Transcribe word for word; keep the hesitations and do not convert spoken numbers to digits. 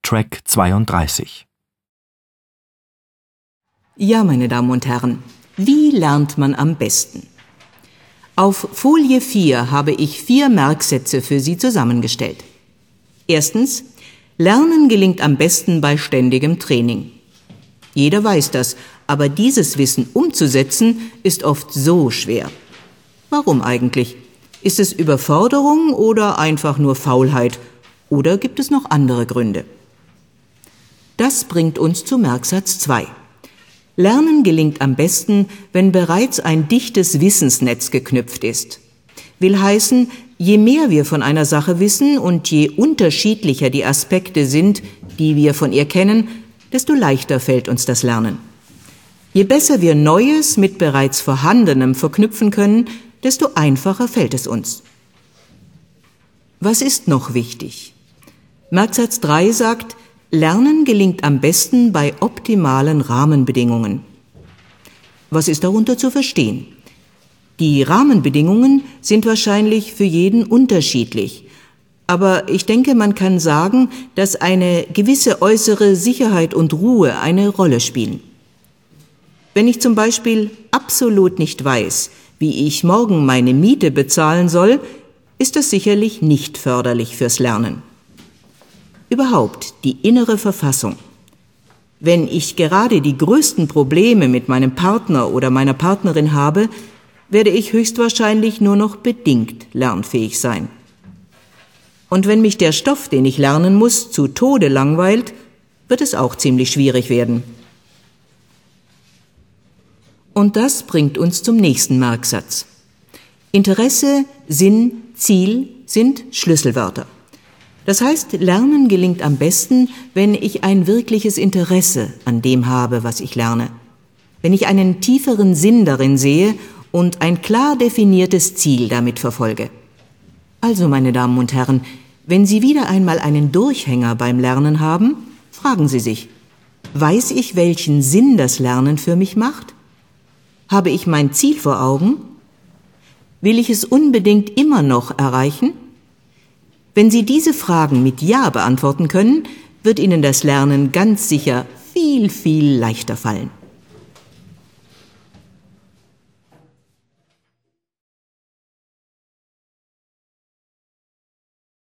Track zweiunddreißig. Ja, meine Damen und Herren, wie lernt man am besten? Auf Folie vier habe ich vier Merksätze für Sie zusammengestellt. Erstens, Lernen gelingt am besten bei ständigem Training. Jeder weiß das, aber dieses Wissen umzusetzen ist oft so schwer. Warum eigentlich? Ist es Überforderung oder einfach nur Faulheit? Oder gibt es noch andere Gründe? Das bringt uns zu Merksatz zwei. Lernen gelingt am besten, wenn bereits ein dichtes Wissensnetz geknüpft ist. Will heißen, je mehr wir von einer Sache wissen und je unterschiedlicher die Aspekte sind, die wir von ihr kennen, desto leichter fällt uns das Lernen. Je besser wir Neues mit bereits Vorhandenem verknüpfen können, desto einfacher fällt es uns. Was ist noch wichtig? Merksatz drei sagt, Lernen gelingt am besten bei optimalen Rahmenbedingungen. Was ist darunter zu verstehen? Die Rahmenbedingungen sind wahrscheinlich für jeden unterschiedlich. Aber ich denke, man kann sagen, dass eine gewisse äußere Sicherheit und Ruhe eine Rolle spielen. Wenn ich zum Beispiel absolut nicht weiß, wie ich morgen meine Miete bezahlen soll, ist das sicherlich nicht förderlich fürs Lernen. Überhaupt die innere Verfassung. Wenn ich gerade die größten Probleme mit meinem Partner oder meiner Partnerin habe, werde ich höchstwahrscheinlich nur noch bedingt lernfähig sein. Und wenn mich der Stoff, den ich lernen muss, zu Tode langweilt, wird es auch ziemlich schwierig werden. Und das bringt uns zum nächsten Merksatz. Interesse, Sinn, Ziel sind Schlüsselwörter. Das heißt, Lernen gelingt am besten, wenn ich ein wirkliches Interesse an dem habe, was ich lerne. Wenn ich einen tieferen Sinn darin sehe und ein klar definiertes Ziel damit verfolge. Also, meine Damen und Herren, wenn Sie wieder einmal einen Durchhänger beim Lernen haben, fragen Sie sich, weiß ich, welchen Sinn das Lernen für mich macht? Habe ich mein Ziel vor Augen? Will ich es unbedingt immer noch erreichen? Wenn Sie diese Fragen mit Ja beantworten können, wird Ihnen das Lernen ganz sicher viel, viel leichter fallen.